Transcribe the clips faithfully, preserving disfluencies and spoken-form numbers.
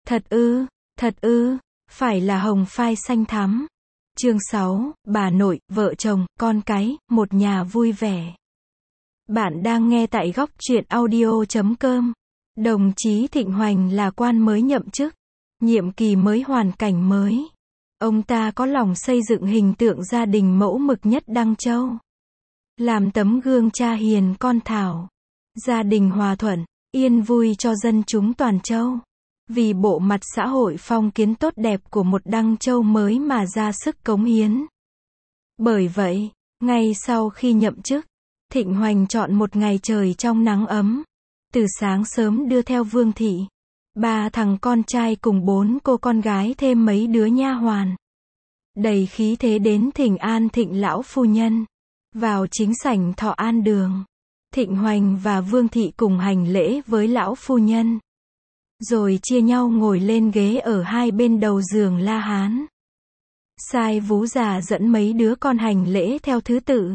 Thật ư, thật ư, phải là hồng phai xanh thắm. Chương sáu, bà nội, vợ chồng, con cái, một nhà vui vẻ. Bạn đang nghe tại góc truyện audio chấm com. Đồng chí Thịnh Hoành là quan mới nhậm chức, nhiệm kỳ mới hoàn cảnh mới. Ông ta có lòng xây dựng hình tượng gia đình mẫu mực nhất Đăng Châu. Làm tấm gương cha hiền con thảo. Gia đình hòa thuận, yên vui cho dân chúng toàn châu. Vì bộ mặt xã hội phong kiến tốt đẹp của một Đăng Châu mới mà ra sức cống hiến. Bởi vậy, ngay sau khi nhậm chức, Thịnh Hoành chọn một ngày trời trong nắng ấm. Từ sáng sớm đưa theo Vương Thị, ba thằng con trai cùng bốn cô con gái thêm mấy đứa nha hoàn. Đầy khí thế đến thỉnh an Thịnh lão phu nhân. Vào chính sảnh thọ an đường, Thịnh Hoành và Vương Thị cùng hành lễ với lão phu nhân. Rồi chia nhau ngồi lên ghế ở hai bên đầu giường La Hán. Sai vú già dẫn mấy đứa con hành lễ theo thứ tự.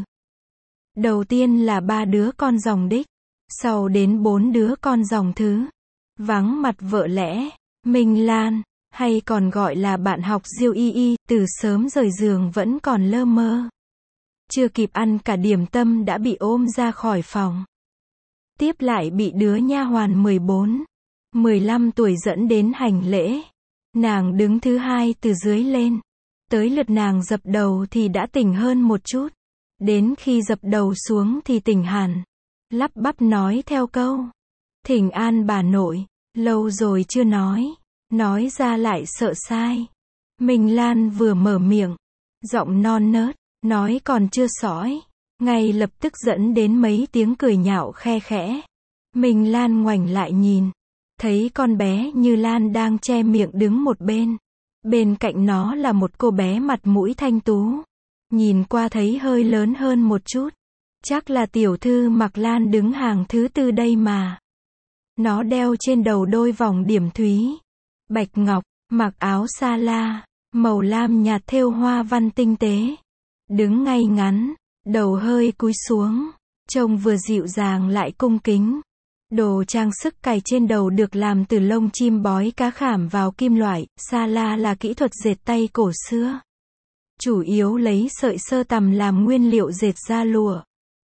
Đầu tiên là ba đứa con dòng đích, sau đến bốn đứa con dòng thứ. Vắng mặt vợ lẽ, Minh Lan, hay còn gọi là bạn học Diêu Y Y, từ sớm rời giường vẫn còn lơ mơ. Chưa kịp ăn cả điểm tâm đã bị ôm ra khỏi phòng. Tiếp lại bị đứa nha hoàn mười bốn, mười lăm tuổi dẫn đến hành lễ. Nàng đứng thứ hai từ dưới lên. Tới lượt nàng dập đầu thì đã tỉnh hơn một chút. Đến khi dập đầu xuống thì tỉnh hẳn. Lắp bắp nói theo câu: "Thỉnh an bà nội, lâu rồi chưa nói." Nói ra lại sợ sai. Minh Lan vừa mở miệng, giọng non nớt, nói còn chưa sõi, ngay lập tức dẫn đến mấy tiếng cười nhạo khe khẽ. Minh Lan ngoảnh lại nhìn, thấy con bé Như Lan đang che miệng đứng một bên. Bên cạnh nó là một cô bé mặt mũi thanh tú. Nhìn qua thấy hơi lớn hơn một chút. Chắc là tiểu thư Mặc Lan đứng hàng thứ tư đây mà. Nó đeo trên đầu đôi vòng điểm thúy, bạch ngọc, mặc áo sa la, màu lam nhạt thêu hoa văn tinh tế. Đứng ngay ngắn, đầu hơi cúi xuống, trông vừa dịu dàng lại cung kính. Đồ trang sức cài trên đầu được làm từ lông chim bói cá khảm vào kim loại. Sa la là kỹ thuật dệt tay cổ xưa. Chủ yếu lấy sợi sơ tằm làm nguyên liệu dệt da lụa.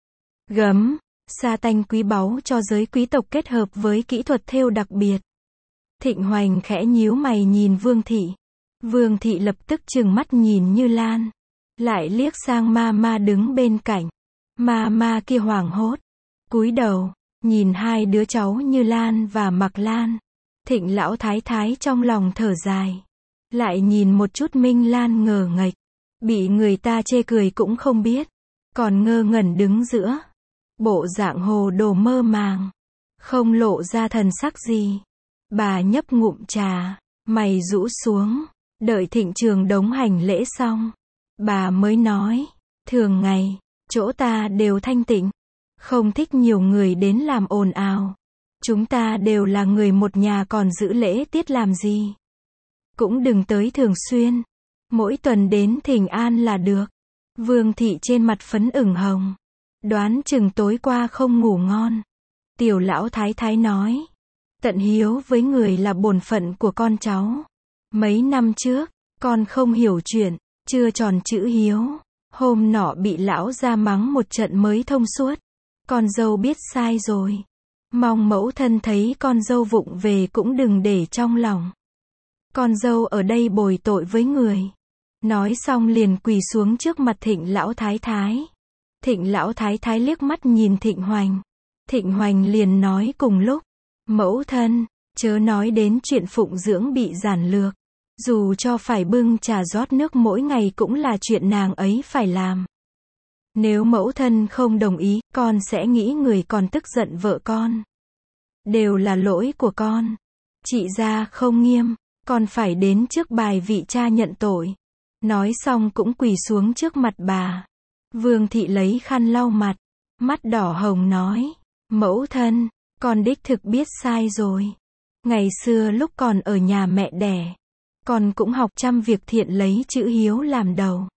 Gấm, sa tanh quý báu cho giới quý tộc kết hợp với kỹ thuật thêu đặc biệt. Thịnh Hoành khẽ nhíu mày nhìn Vương Thị. Vương Thị lập tức trừng mắt nhìn Như Lan. Lại liếc sang ma ma đứng bên cạnh. Ma ma kia hoảng hốt, cúi đầu, nhìn hai đứa cháu Như Lan và Mặc Lan. Thịnh lão thái thái trong lòng thở dài. Lại nhìn một chút Minh Lan ngờ nghệch. Bị người ta chê cười cũng không biết. Còn ngơ ngẩn đứng giữa. Bộ dạng hồ đồ mơ màng. Không lộ ra thần sắc gì. Bà nhấp ngụm trà, mày rũ xuống. Đợi Thịnh Trường đống hành lễ xong, bà mới nói: "Thường ngày, chỗ ta đều thanh tịnh. Không thích nhiều người đến làm ồn ào. Chúng ta đều là người một nhà, còn giữ lễ tiết làm gì. Cũng đừng tới thường xuyên. Mỗi tuần đến thỉnh an là được." Vương Thị trên mặt phấn ửng hồng. Đoán chừng tối qua không ngủ ngon. Tiểu lão thái thái nói: "Tận hiếu với người là bổn phận của con cháu. Mấy năm trước, con không hiểu chuyện, chưa tròn chữ hiếu. Hôm nọ bị lão ra mắng một trận mới thông suốt. Con dâu biết sai rồi. Mong mẫu thân thấy con dâu vụng về cũng đừng để trong lòng. Con dâu ở đây bồi tội với người." Nói xong liền quỳ xuống trước mặt Thịnh lão thái thái. Thịnh lão thái thái liếc mắt nhìn Thịnh Hoành. Thịnh Hoành liền nói cùng lúc: "Mẫu thân, chớ nói đến chuyện phụng dưỡng bị giản lược. Dù cho phải bưng trà rót nước mỗi ngày cũng là chuyện nàng ấy phải làm. Nếu mẫu thân không đồng ý, con sẽ nghĩ người còn tức giận vợ con. Đều là lỗi của con. Chị gia không nghiêm, con phải đến trước bài vị cha nhận tội." Nói xong cũng quỳ xuống trước mặt bà. Vương Thị lấy khăn lau mặt, mắt đỏ hồng nói: "Mẫu thân, con đích thực biết sai rồi. Ngày xưa lúc còn ở nhà mẹ đẻ, con cũng học trăm việc thiện lấy chữ hiếu làm đầu.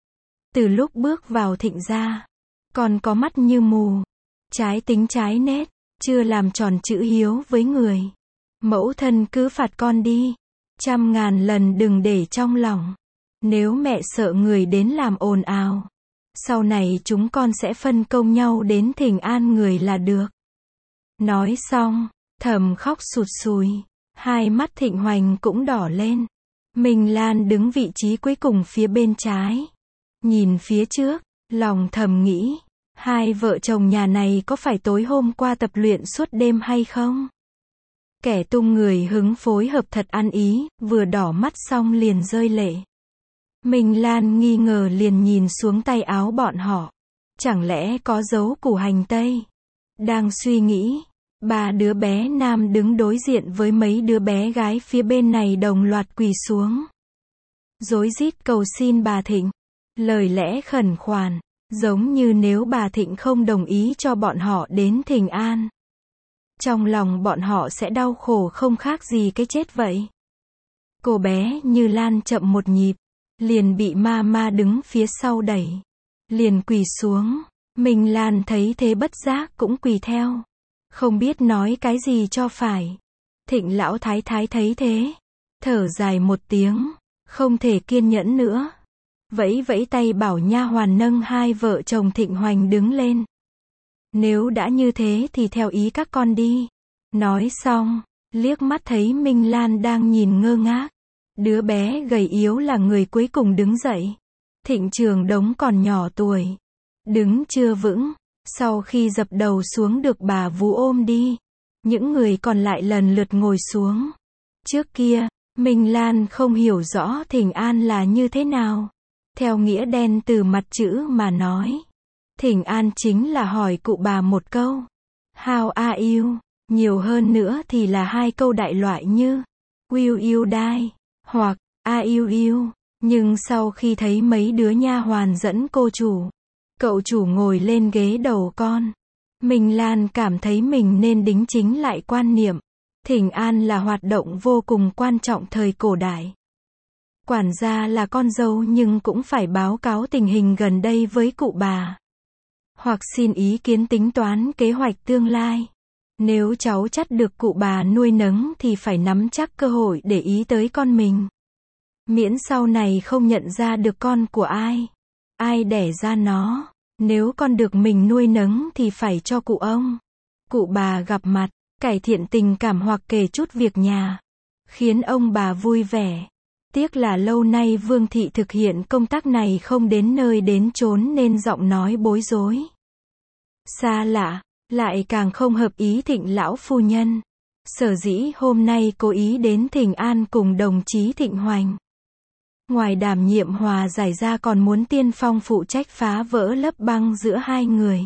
Từ lúc bước vào Thịnh gia, con có mắt như mù, trái tính trái nết, chưa làm tròn chữ hiếu với người. Mẫu thân cứ phạt con đi, Trăm ngàn lần đừng để trong lòng. Nếu mẹ sợ người đến làm ồn ào, sau này chúng con sẽ phân công nhau đến thỉnh an người là được. Nói xong, Thầm khóc sụt sùi. Hai mắt Thịnh Hoành cũng đỏ lên. Minh Lan đứng vị trí cuối cùng phía bên trái. Nhìn phía trước, lòng thầm nghĩ, hai vợ chồng nhà này có phải tối hôm qua tập luyện suốt đêm hay không? Kẻ tung người hứng phối hợp thật ăn ý, vừa đỏ mắt xong liền rơi lệ. Minh Lan nghi ngờ liền nhìn xuống tay áo bọn họ. Chẳng lẽ có dấu củ hành tây? Đang suy nghĩ, ba đứa bé nam đứng đối diện với mấy đứa bé gái phía bên này đồng loạt quỳ xuống. Rối rít cầu xin bà Thịnh. Lời lẽ khẩn khoản, giống như nếu bà Thịnh không đồng ý cho bọn họ đến thỉnh an, trong lòng bọn họ sẽ đau khổ không khác gì cái chết vậy. Cô bé Như Lan chậm một nhịp, liền bị ma ma đứng phía sau đẩy, liền quỳ xuống. Minh Lan thấy thế bất giác cũng quỳ theo, không biết nói cái gì cho phải. Thịnh lão thái thái thấy thế, thở dài một tiếng, không thể kiên nhẫn nữa, vẫy vẫy tay bảo nha hoàn nâng hai vợ chồng Thịnh Hoành đứng lên. Nếu đã như thế thì theo ý các con đi. Nói xong, liếc mắt thấy Minh Lan đang nhìn ngơ ngác. Đứa bé gầy yếu là người cuối cùng đứng dậy. Thịnh Trường Đống còn nhỏ tuổi, đứng chưa vững, sau khi dập đầu xuống được bà vú ôm đi. Những người còn lại lần lượt ngồi xuống. Trước kia, Minh Lan không hiểu rõ thỉnh an là như thế nào. Theo nghĩa đen từ mặt chữ mà nói, thỉnh an chính là hỏi cụ bà một câu, How are you? Nhiều hơn nữa thì là hai câu đại loại như Will you die? Hoặc Are you ill? Nhưng sau khi thấy mấy đứa nha hoàn dẫn cô chủ, cậu chủ ngồi lên ghế đầu con, Minh Lan cảm thấy mình nên đính chính lại quan niệm. Thỉnh an là hoạt động vô cùng quan trọng thời cổ đại. Quản gia là con dâu nhưng cũng phải báo cáo tình hình gần đây với cụ bà, hoặc xin ý kiến tính toán kế hoạch tương lai. Nếu cháu chắt được cụ bà nuôi nấng thì phải nắm chắc cơ hội để ý tới con mình. Miễn sau này không nhận ra được con của ai, ai đẻ ra nó. Nếu con được mình nuôi nấng thì phải cho cụ ông, cụ bà gặp mặt, cải thiện tình cảm hoặc kể chút việc nhà, khiến ông bà vui vẻ. Tiếc là lâu nay Vương thị thực hiện công tác này không đến nơi đến chốn nên giọng nói bối rối, xa lạ, lại càng không hợp ý Thịnh lão phu nhân. Sở dĩ hôm nay cố ý đến thỉnh an cùng đồng chí Thịnh Hoành, ngoài đảm nhiệm hòa giải ra còn muốn tiên phong phụ trách phá vỡ lớp băng giữa hai người.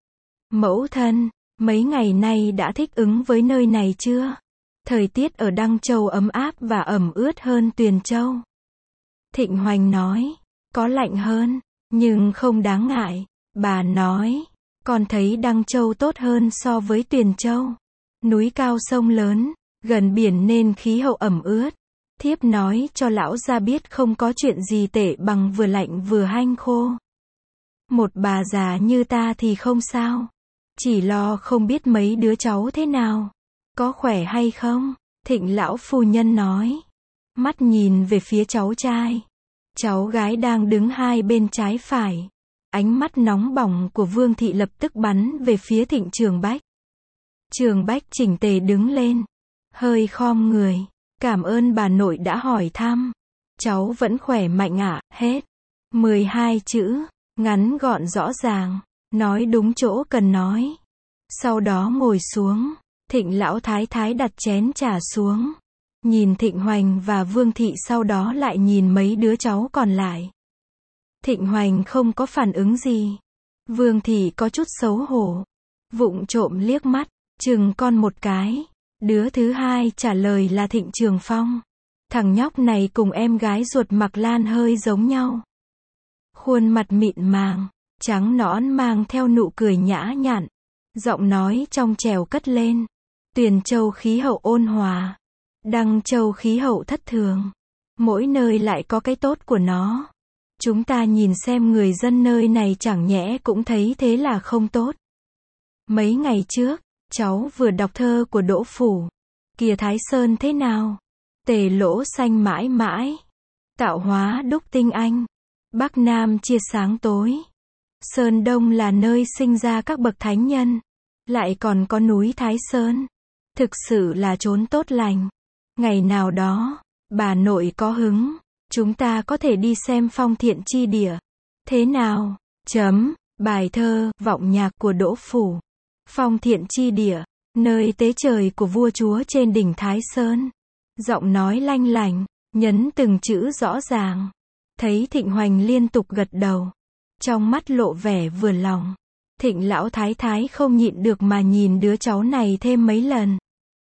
Mẫu thân, mấy ngày nay đã thích ứng với nơi này chưa? Thời tiết ở Đăng Châu ấm áp và ẩm ướt hơn Tuyền Châu. Thịnh Hoành nói, có lạnh hơn, nhưng không đáng ngại. Bà nói, con thấy Đăng Châu tốt hơn so với Tuyền Châu. Núi cao sông lớn, gần biển nên khí hậu ẩm ướt. Thiếp nói cho lão gia biết không có chuyện gì tệ bằng vừa lạnh vừa hanh khô. Một bà già như ta thì không sao. Chỉ lo không biết mấy đứa cháu thế nào. Có khỏe hay không? Thịnh lão phu nhân nói. Mắt nhìn về phía cháu trai. Cháu gái đang đứng hai bên trái phải. Ánh mắt nóng bỏng của Vương thị lập tức bắn về phía Thịnh Trường Bách. Trường Bách chỉnh tề đứng lên, hơi khom người. Cảm ơn bà nội đã hỏi thăm. Cháu vẫn khỏe mạnh ạ, à? Hết. mười hai chữ, ngắn gọn rõ ràng, nói đúng chỗ cần nói. Sau đó ngồi xuống. Thịnh lão thái thái đặt chén trà xuống, nhìn Thịnh Hoành và Vương thị, sau đó lại nhìn mấy đứa cháu còn lại. Thịnh Hoành không có phản ứng gì. Vương thị có chút xấu hổ, vụng trộm liếc mắt, chừng con một cái. Đứa thứ hai trả lời là Thịnh Trường Phong. Thằng nhóc này cùng em gái ruột Mạc Lan hơi giống nhau. Khuôn mặt mịn màng, trắng nõn mang theo nụ cười nhã nhặn. Giọng nói trong trẻo cất lên. Tuyền Châu khí hậu ôn hòa, Đăng Châu khí hậu thất thường. Mỗi nơi lại có cái tốt của nó. Chúng ta nhìn xem người dân nơi này chẳng nhẽ cũng thấy thế là không tốt. Mấy ngày trước, cháu vừa đọc thơ của Đỗ Phủ. Kìa Thái Sơn thế nào? Tề lỗ xanh mãi mãi. Tạo hóa đúc tinh anh. Bắc Nam chia sáng tối. Sơn Đông là nơi sinh ra các bậc thánh nhân. Lại còn có núi Thái Sơn. Thực sự là chốn tốt lành. Ngày nào đó, bà nội có hứng, chúng ta có thể đi xem phong thiện chi địa. Thế nào? Chấm. Bài thơ, vọng nhạc của Đỗ Phủ. Phong thiện chi địa, nơi tế trời của vua chúa trên đỉnh Thái Sơn. Giọng nói lanh lành, nhấn từng chữ rõ ràng. Thấy Thịnh Hoành liên tục gật đầu. Trong mắt lộ vẻ vừa lòng. Thịnh lão thái thái không nhịn được mà nhìn đứa cháu này thêm mấy lần.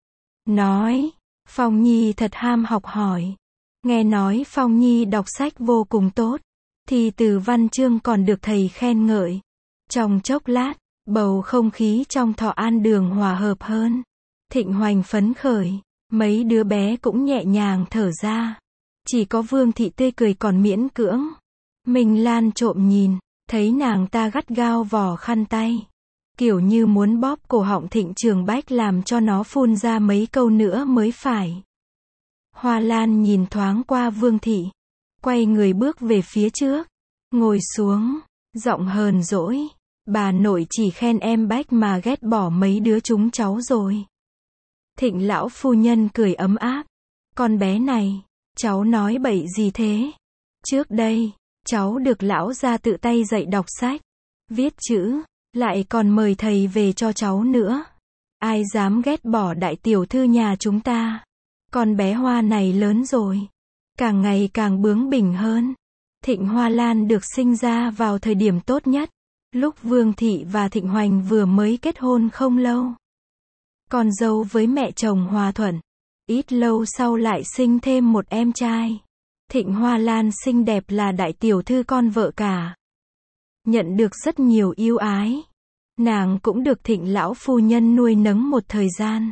Nói, Phong Nhi thật ham học hỏi. Nghe nói Phong Nhi đọc sách vô cùng tốt. Thì từ văn chương còn được thầy khen ngợi. Trong chốc lát, bầu không khí trong Thọ An Đường hòa hợp hơn. Thịnh Hoành phấn khởi, mấy đứa bé cũng nhẹ nhàng thở ra. Chỉ có Vương Thị tươi cười còn miễn cưỡng. Minh Lan trộm nhìn, thấy nàng ta gắt gao vò khăn tay. Kiểu như muốn bóp cổ họng Thịnh Trường Bách làm cho nó phun ra mấy câu nữa mới phải. Hoa Lan nhìn thoáng qua Vương Thị. Quay người bước về phía trước. Ngồi xuống, giọng hờn dỗi. Bà nội chỉ khen em Bách mà ghét bỏ mấy đứa chúng cháu rồi. Thịnh lão phu nhân cười ấm áp. Con bé này, cháu nói bậy gì thế? Trước đây, cháu được lão gia tự tay dạy đọc sách, viết chữ, lại còn mời thầy về cho cháu nữa. Ai dám ghét bỏ đại tiểu thư nhà chúng ta? Con bé Hoa này lớn rồi, càng ngày càng bướng bỉnh hơn. Thịnh Hoa Lan được sinh ra vào thời điểm tốt nhất, lúc Vương Thị và Thịnh Hoành vừa mới kết hôn không lâu. Con dâu với mẹ chồng hòa thuận, ít lâu sau lại sinh thêm một em trai. Thịnh Hoa Lan xinh đẹp là đại tiểu thư con vợ cả. Nhận được rất nhiều yêu ái. Nàng cũng được Thịnh lão phu nhân nuôi nấng một thời gian.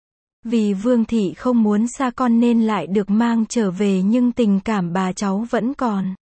Vì Vương Thị không muốn xa con nên lại được mang trở về nhưng tình cảm bà cháu vẫn còn.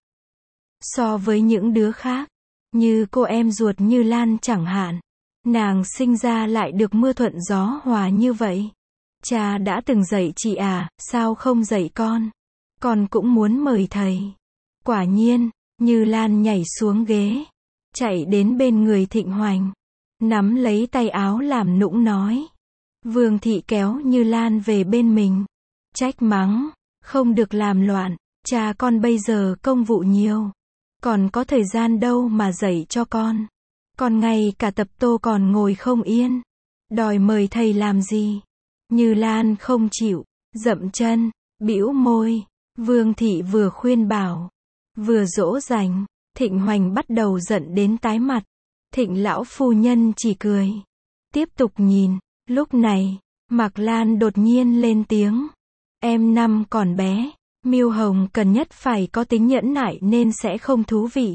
So với những đứa khác, như cô em ruột Như Lan chẳng hạn, nàng sinh ra lại được mưa thuận gió hòa như vậy. Cha đã từng dạy chị à, sao không dạy con? Con cũng muốn mời thầy. Quả nhiên, Như Lan nhảy xuống ghế, chạy đến bên người Thịnh Hoành, nắm lấy tay áo làm nũng nói. Vương Thị kéo Như Lan về bên mình, trách mắng, không được làm loạn, cha con bây giờ công vụ nhiều, còn có thời gian đâu mà dạy cho con. Con ngay cả tập tô còn ngồi không yên, đòi mời thầy làm gì? Như Lan không chịu, dậm chân, bĩu môi. Vương Thị vừa khuyên bảo, vừa dỗ dành. Thịnh Hoành bắt đầu giận đến tái mặt. Thịnh lão phu nhân chỉ cười, tiếp tục nhìn. Lúc này, Mạc Lan đột nhiên lên tiếng. Em năm còn bé, Miêu Hồng cần nhất phải có tính nhẫn nại nên sẽ không thú vị.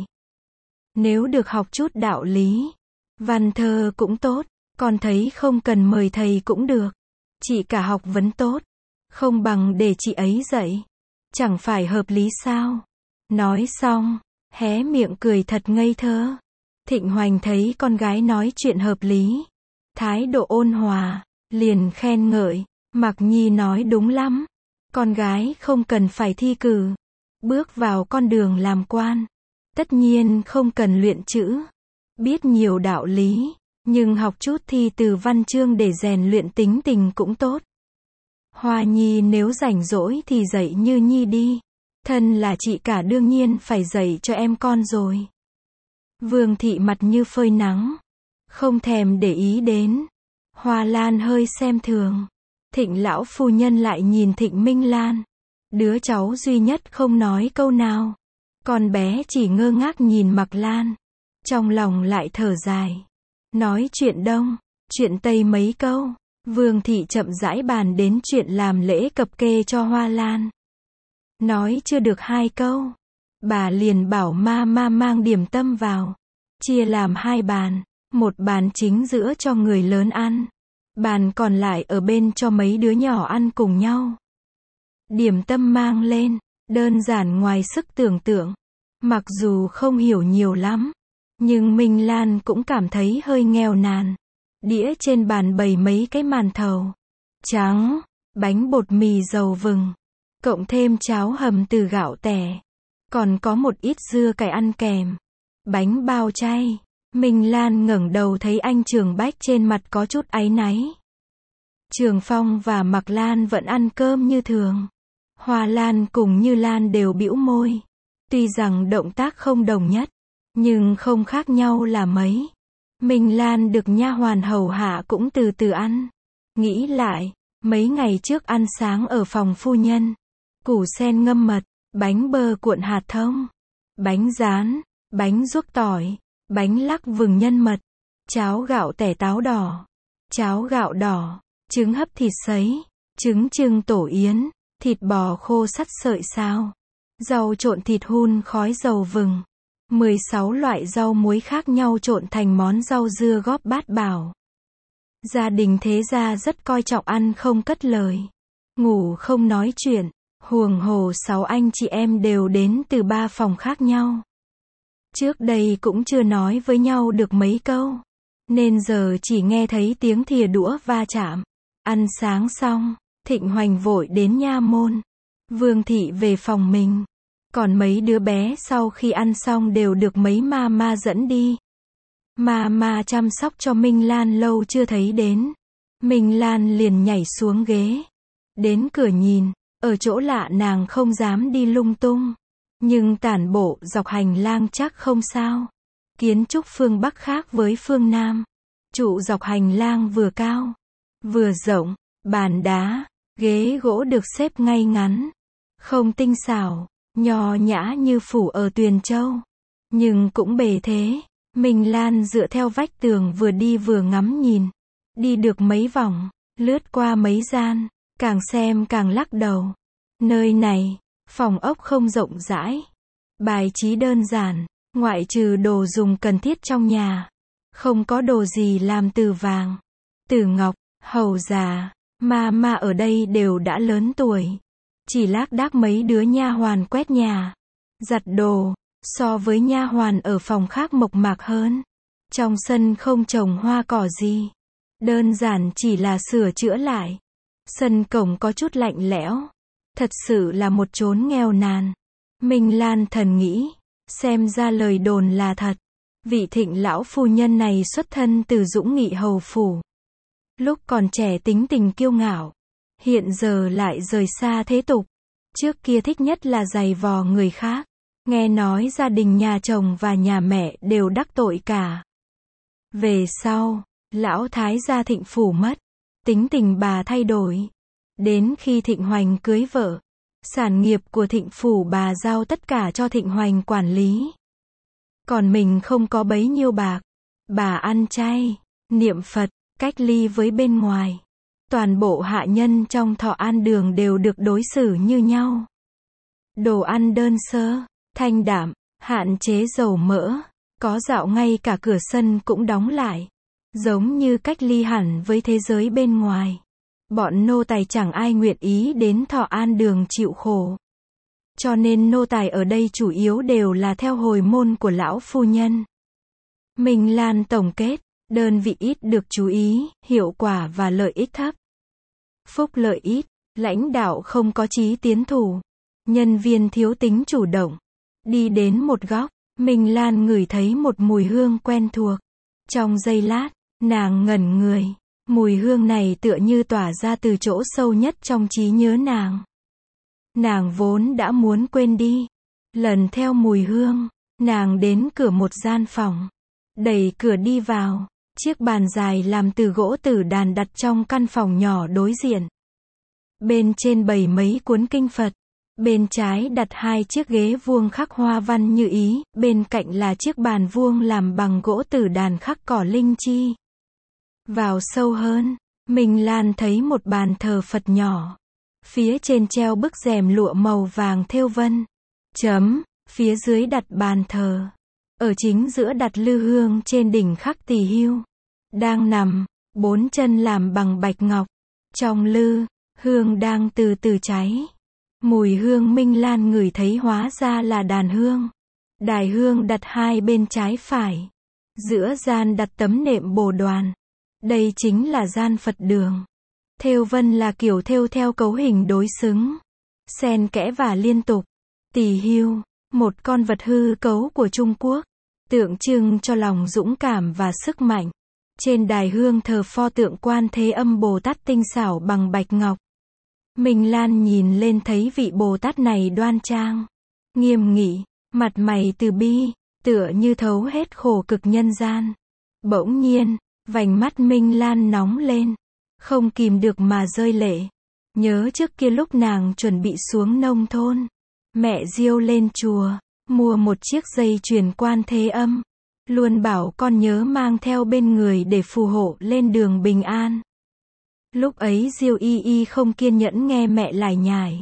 Nếu được học chút đạo lý, văn thơ cũng tốt, con thấy không cần mời thầy cũng được. Chị cả học vấn tốt, không bằng để chị ấy dạy. Chẳng phải hợp lý sao? Nói xong, hé miệng cười thật ngây thơ. Thịnh Hoành thấy con gái nói chuyện hợp lý, thái độ ôn hòa, liền khen ngợi. Mạc Nhi nói đúng lắm. Con gái không cần phải thi cử, bước vào con đường làm quan. Tất nhiên không cần luyện chữ, biết nhiều đạo lý, nhưng học chút thi từ văn chương để rèn luyện tính tình cũng tốt. Hoa Nhi nếu rảnh rỗi thì dạy Như Nhi đi. Thân là chị cả đương nhiên phải dạy cho em con rồi. Vương Thị mặt như phơi nắng, không thèm để ý đến. Hoa Lan hơi xem thường. Thịnh lão phu nhân lại nhìn Thịnh Minh Lan, đứa cháu duy nhất không nói câu nào. Con bé chỉ ngơ ngác nhìn Mạc Lan, trong lòng lại thở dài. Nói chuyện Đông, chuyện Tây mấy câu. Vương Thị chậm rãi bàn đến chuyện làm lễ cập kê cho Hoa Lan. Nói chưa được hai câu, bà liền bảo ma ma mang điểm tâm vào, chia làm hai bàn, một bàn chính giữa cho người lớn ăn, bàn còn lại ở bên cho mấy đứa nhỏ ăn cùng nhau. Điểm tâm mang lên, đơn giản ngoài sức tưởng tượng, mặc dù không hiểu nhiều lắm, nhưng Minh Lan cũng cảm thấy hơi nghèo nàn. Đĩa trên bàn bày mấy cái màn thầu trắng, bánh bột mì dầu vừng, cộng thêm cháo hầm từ gạo tẻ. Còn có một ít dưa cải ăn kèm. Bánh bao chay. Minh Lan ngẩng đầu thấy anh Trường Bách trên mặt có chút áy náy. Trường Phong và Mạc Lan vẫn ăn cơm như thường. Hoa Lan cùng Như Lan đều bĩu môi. Tuy rằng động tác không đồng nhất, nhưng không khác nhau là mấy. Minh Lan được nha hoàn hầu hạ cũng từ từ ăn. Nghĩ lại, mấy ngày trước ăn sáng ở phòng phu nhân. Củ sen ngâm mật, bánh bơ cuộn hạt thông, bánh rán, bánh ruốc tỏi, bánh lắc vừng nhân mật, cháo gạo tẻ táo đỏ, cháo gạo đỏ, trứng hấp thịt sấy, trứng trưng tổ yến, thịt bò khô sắt sợi sao, rau trộn thịt hun khói dầu vừng. mười sáu loại rau muối khác nhau trộn thành món rau dưa góp bát bảo. Gia đình thế gia rất coi trọng ăn không cất lời, ngủ không nói chuyện, huồng hồ sáu anh chị em đều đến từ ba phòng khác nhau. Trước đây cũng chưa nói với nhau được mấy câu, nên giờ chỉ nghe thấy tiếng thìa đũa va chạm. Ăn sáng xong, Thịnh Hoành vội đến nha môn. Vương thị về phòng mình. Còn mấy đứa bé sau khi ăn xong đều được mấy ma ma dẫn đi. Ma ma chăm sóc cho Minh Lan lâu chưa thấy đến. Minh Lan liền nhảy xuống ghế. Đến cửa nhìn, ở chỗ lạ nàng không dám đi lung tung. Nhưng tản bộ dọc hành lang chắc không sao. Kiến trúc phương Bắc khác với phương Nam. Trụ dọc hành lang vừa cao, vừa rộng, bàn đá, ghế gỗ được xếp ngay ngắn. Không tinh xảo, nho nhã như phủ ở Tuyền Châu. Nhưng cũng bề thế. Minh Lan dựa theo vách tường vừa đi vừa ngắm nhìn. Đi được mấy vòng, lướt qua mấy gian, càng xem càng lắc đầu. Nơi này, phòng ốc không rộng rãi. Bài trí đơn giản, ngoại trừ đồ dùng cần thiết trong nhà. Không có đồ gì làm từ vàng, từ ngọc, hầu già, ma ma ở đây đều đã lớn tuổi. Chỉ lác đác mấy đứa nha hoàn quét nhà, giặt đồ, so với nha hoàn ở phòng khác mộc mạc hơn. Trong sân không trồng hoa cỏ gì, đơn giản chỉ là sửa chữa lại. Sân cổng có chút lạnh lẽo, thật sự là một chốn nghèo nàn. Minh Lan thần nghĩ, xem ra lời đồn là thật. Vị Thịnh lão phu nhân này xuất thân từ Dũng Nghị hầu phủ. Lúc còn trẻ tính tình kiêu ngạo, hiện giờ lại rời xa thế tục. Trước kia thích nhất là giày vò người khác. Nghe nói gia đình nhà chồng và nhà mẹ đều đắc tội cả. Về sau, lão thái gia Thịnh phủ mất, tính tình bà thay đổi. Đến khi Thịnh Hoành cưới vợ, sản nghiệp của Thịnh phủ bà giao tất cả cho Thịnh Hoành quản lý. Còn mình không có bấy nhiêu bạc. Bà ăn chay, niệm Phật, cách ly với bên ngoài. Toàn bộ hạ nhân trong Thọ An Đường đều được đối xử như nhau. Đồ ăn đơn sơ, thanh đạm, hạn chế dầu mỡ. Có dạo ngay cả cửa sân cũng đóng lại. Giống như cách ly hẳn với thế giới bên ngoài. Bọn nô tài chẳng ai nguyện ý đến Thọ An Đường chịu khổ. Cho nên nô tài ở đây chủ yếu đều là theo hồi môn của lão phu nhân. Minh Lan tổng kết, đơn vị ít được chú ý, hiệu quả và lợi ích thấp. Phúc lợi ít, lãnh đạo không có chí tiến thủ, nhân viên thiếu tính chủ động. Đi đến một góc, Minh Lan ngửi thấy một mùi hương quen thuộc. Trong giây lát, nàng ngẩn người. Mùi hương này tựa như tỏa ra từ chỗ sâu nhất trong trí nhớ nàng. Nàng vốn đã muốn quên đi. Lần theo mùi hương, nàng đến cửa một gian phòng. Đẩy cửa đi vào, chiếc bàn dài làm từ gỗ tử đàn đặt trong căn phòng nhỏ đối diện. Bên trên bày mấy cuốn kinh Phật. Bên trái đặt hai chiếc ghế vuông khắc hoa văn như ý, bên cạnh là chiếc bàn vuông làm bằng gỗ tử đàn khắc cỏ linh chi. Vào sâu hơn, Minh Lan thấy một bàn thờ Phật nhỏ. Phía trên treo bức rèm lụa màu vàng thêu vân. Chấm, phía dưới đặt bàn thờ. Ở chính giữa đặt lư hương trên đỉnh khắc tỳ hưu. Đang nằm, bốn chân làm bằng bạch ngọc. Trong lư, hương đang từ từ cháy. Mùi hương Minh Lan ngửi thấy hóa ra là đàn hương. Đài hương đặt hai bên trái phải. Giữa gian đặt tấm nệm bồ đoàn. Đây chính là gian Phật đường. Thêu vân là kiểu thêu theo cấu hình đối xứng. xen kẽ và liên tục. Tỳ hưu, một con vật hư cấu của Trung Quốc, tượng trưng cho lòng dũng cảm và sức mạnh. Trên đài hương thờ pho tượng Quan Thế Âm Bồ Tát tinh xảo bằng bạch ngọc. Minh Lan nhìn lên thấy vị Bồ Tát này đoan trang, nghiêm nghị, mặt mày từ bi, tựa như thấu hết khổ cực nhân gian. Bỗng nhiên, vành mắt Minh Lan nóng lên, không kìm được mà rơi lệ. Nhớ trước kia lúc nàng chuẩn bị xuống nông thôn, mẹ Diêu lên chùa, mua một chiếc dây chuyền Quan Thế Âm, luôn bảo con nhớ mang theo bên người để phù hộ lên đường bình an. Lúc ấy Diêu Y Y không kiên nhẫn nghe mẹ lải nhải,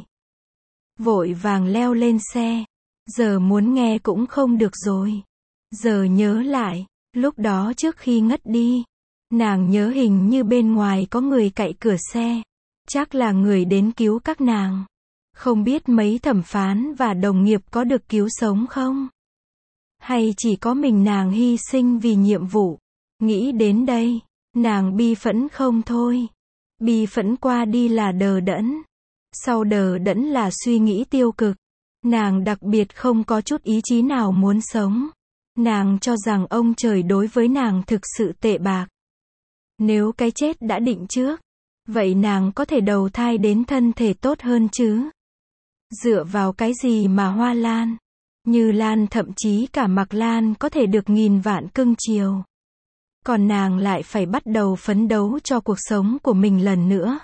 vội vàng leo lên xe. Giờ muốn nghe cũng không được rồi. Giờ nhớ lại, lúc đó trước khi ngất đi, nàng nhớ hình như bên ngoài có người cạy cửa xe, chắc là người đến cứu các nàng. Không biết mấy thẩm phán và đồng nghiệp có được cứu sống không? Hay chỉ có mình nàng hy sinh vì nhiệm vụ? Nghĩ đến đây, nàng bi phẫn không thôi. Bi phẫn qua đi là đờ đẫn, sau đờ đẫn là suy nghĩ tiêu cực. Nàng đặc biệt không có chút ý chí nào muốn sống. Nàng cho rằng ông trời đối với nàng thực sự tệ bạc. Nếu cái chết đã định trước, vậy nàng có thể đầu thai đến thân thể tốt hơn chứ? Dựa vào cái gì mà Hoa Lan, Như Lan thậm chí cả Mạc Lan có thể được nghìn vạn cưng chiều, còn nàng lại phải bắt đầu phấn đấu cho cuộc sống của mình lần nữa.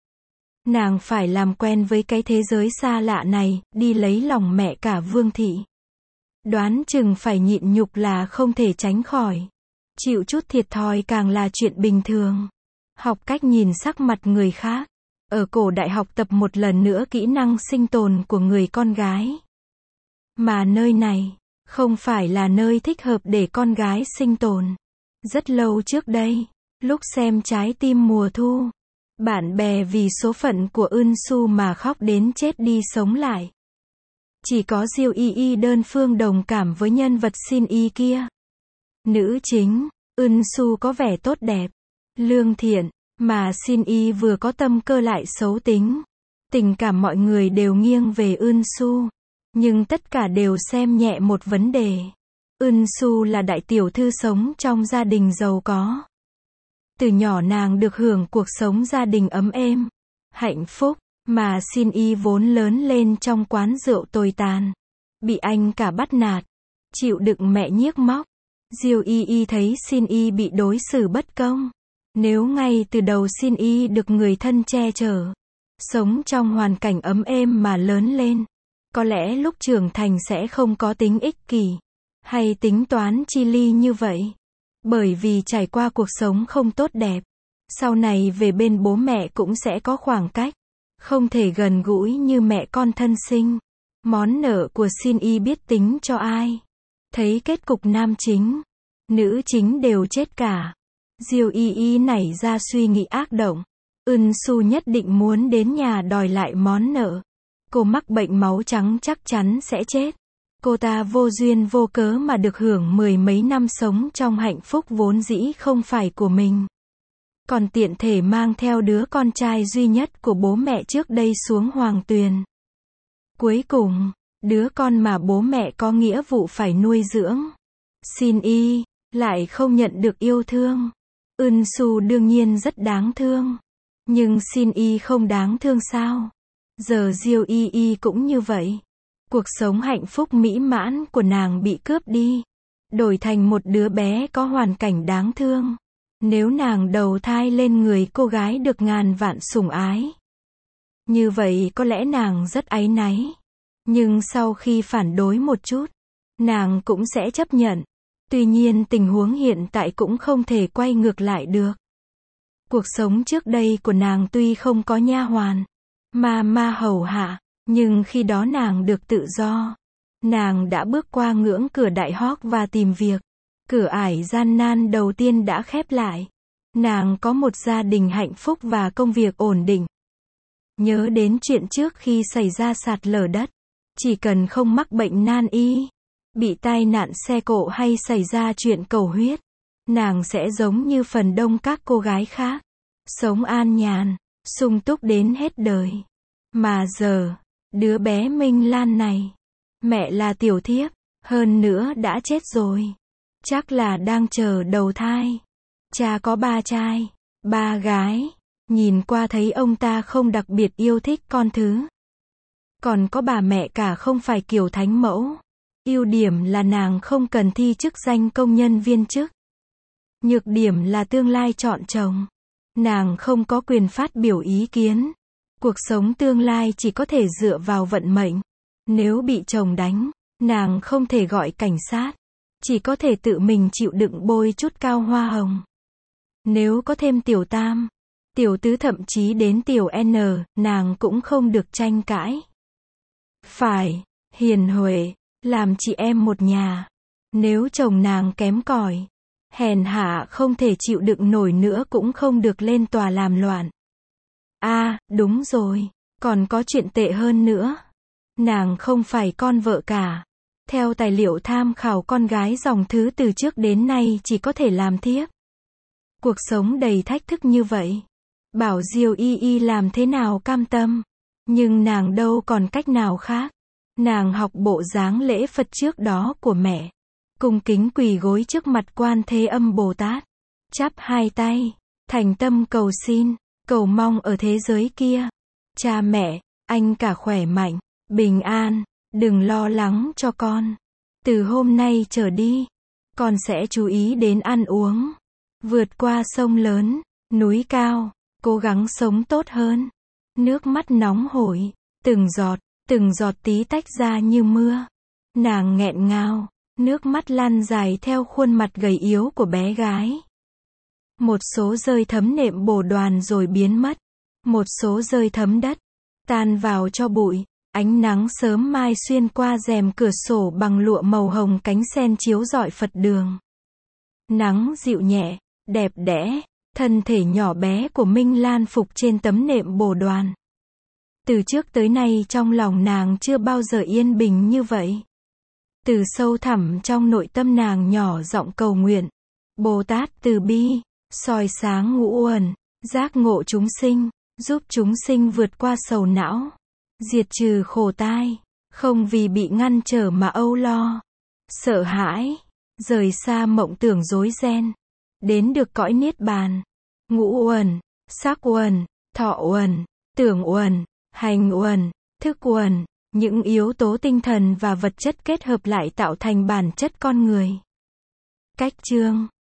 Nàng phải làm quen với cái thế giới xa lạ này, đi lấy lòng mẹ cả Vương thị. Đoán chừng phải nhịn nhục là không thể tránh khỏi. Chịu chút thiệt thòi càng là chuyện bình thường. Học cách nhìn sắc mặt người khác. Ở cổ đại học tập một lần nữa kỹ năng sinh tồn của người con gái. Mà nơi này, không phải là nơi thích hợp để con gái sinh tồn. Rất lâu trước đây, lúc xem Trái tim mùa thu, bạn bè vì số phận của Eun Su mà khóc đến chết đi sống lại. Chỉ có Diêu Y Y đơn phương đồng cảm với nhân vật Shin Y kia. Nữ chính, Eun Su có vẻ tốt đẹp, lương thiện, mà Shin Y vừa có tâm cơ lại xấu tính. Tình cảm mọi người đều nghiêng về Eun Su, nhưng tất cả đều xem nhẹ một vấn đề. Eun Su là đại tiểu thư sống trong gia đình giàu có. Từ nhỏ nàng được hưởng cuộc sống gia đình ấm êm, hạnh phúc, mà Shin Y vốn lớn lên trong quán rượu tồi tàn, bị anh cả bắt nạt, chịu đựng mẹ nhiếc móc. Diêu Y Y thấy Shin Y bị đối xử bất công. Nếu ngay từ đầu Shin Y được người thân che chở, sống trong hoàn cảnh ấm êm mà lớn lên, có lẽ lúc trưởng thành sẽ không có tính ích kỷ, hay tính toán chi ly như vậy. Bởi vì trải qua cuộc sống không tốt đẹp, sau này về bên bố mẹ cũng sẽ có khoảng cách, không thể gần gũi như mẹ con thân sinh. Món nợ của Shin Y biết tính cho ai. Thấy kết cục nam chính, nữ chính đều chết cả. Diêu Y Y nảy ra suy nghĩ ác động. Eun Su nhất định muốn đến nhà đòi lại món nợ. Cô mắc bệnh máu trắng chắc chắn sẽ chết. Cô ta vô duyên vô cớ mà được hưởng mười mấy năm sống trong hạnh phúc vốn dĩ không phải của mình. Còn tiện thể mang theo đứa con trai duy nhất của bố mẹ trước đây xuống Hoàng Tuyền. Cuối cùng, đứa con mà bố mẹ có nghĩa vụ phải nuôi dưỡng, Shin Y, lại không nhận được yêu thương. Eun Su đương nhiên rất đáng thương. Nhưng Shin Y không đáng thương sao? Giờ Diêu Y Y cũng như vậy. Cuộc sống hạnh phúc mỹ mãn của nàng bị cướp đi, đổi thành một đứa bé có hoàn cảnh đáng thương. Nếu nàng đầu thai lên người cô gái được ngàn vạn sủng ái, như vậy có lẽ nàng rất áy náy. Nhưng sau khi phản đối một chút, nàng cũng sẽ chấp nhận. Tuy nhiên tình huống hiện tại cũng không thể quay ngược lại được. Cuộc sống trước đây của nàng tuy không có nha hoàn, ma ma hầu hạ, nhưng khi đó nàng được tự do. Nàng đã bước qua ngưỡng cửa đại học và tìm việc. Cửa ải gian nan đầu tiên đã khép lại. Nàng có một gia đình hạnh phúc và công việc ổn định. Nhớ đến chuyện trước khi xảy ra sạt lở đất. Chỉ cần không mắc bệnh nan y, bị tai nạn xe cộ hay xảy ra chuyện cầu huyết, nàng sẽ giống như phần đông các cô gái khác. Sống an nhàn, sung túc đến hết đời. Mà giờ, Đứa bé Minh Lan này, mẹ là tiểu thiếp, hơn nữa đã chết rồi. Chắc là đang chờ đầu thai. Cha có ba trai, ba gái. Nhìn qua thấy ông ta không đặc biệt yêu thích con thứ. Còn có bà mẹ cả không phải kiểu thánh mẫu. Ưu điểm là nàng không cần thi chức danh công nhân viên chức. Nhược điểm là tương lai chọn chồng. Nàng không có quyền phát biểu ý kiến. Cuộc sống tương lai chỉ có thể dựa vào vận mệnh. Nếu bị chồng đánh, nàng không thể gọi cảnh sát. Chỉ có thể tự mình chịu đựng bôi chút cao hoa hồng. Nếu có thêm tiểu tam, tiểu tứ thậm chí đến tiểu N, nàng cũng không được tranh cãi. Phải, hiền huệ, làm chị em một nhà. Nếu chồng nàng kém cỏi, hèn hạ không thể chịu đựng nổi nữa cũng không được lên tòa làm loạn. À, đúng rồi, còn có chuyện tệ hơn nữa. Nàng không phải con vợ cả. Theo tài liệu tham khảo con gái dòng thứ từ trước đến nay chỉ có thể làm thiếp. Cuộc sống đầy thách thức như vậy. Bảo Diêu Y Y làm thế nào cam tâm. Nhưng nàng đâu còn cách nào khác. Nàng học bộ dáng lễ Phật trước đó của mẹ. Cung kính quỳ gối trước mặt Quan Thế Âm Bồ Tát. Chắp hai tay. Thành tâm cầu xin. Cầu mong ở thế giới kia. Cha mẹ, anh cả khỏe mạnh, bình an. Đừng lo lắng cho con. Từ hôm nay trở đi, con sẽ chú ý đến ăn uống. Vượt qua sông lớn, núi cao, cố gắng sống tốt hơn. Nước mắt nóng hổi, từng giọt, từng giọt tí tách ra như mưa. Nàng nghẹn ngào, nước mắt lăn dài theo khuôn mặt gầy yếu của bé gái. Một số rơi thấm nệm bồ đoàn rồi biến mất. Một số rơi thấm đất, tan vào cho bụi. Ánh nắng sớm mai xuyên qua rèm cửa sổ bằng lụa màu hồng cánh sen chiếu rọi Phật đường. Nắng dịu nhẹ, đẹp đẽ, thân thể nhỏ bé của Minh Lan phục trên tấm nệm bồ đoàn. Từ trước tới nay trong lòng nàng chưa bao giờ yên bình như vậy. Từ sâu thẳm trong nội tâm nàng nhỏ giọng cầu nguyện. Bồ Tát từ bi, soi sáng ngũ uẩn, giác ngộ chúng sinh, giúp chúng sinh vượt qua sầu não. Diệt trừ khổ tai, không vì bị ngăn trở mà âu lo, sợ hãi, rời xa mộng tưởng rối ren, đến được cõi niết bàn. Ngũ uẩn, sắc uẩn, thọ uẩn, tưởng uẩn, hành uẩn, thức uẩn, những yếu tố tinh thần và vật chất kết hợp lại tạo thành bản chất con người. Cách chương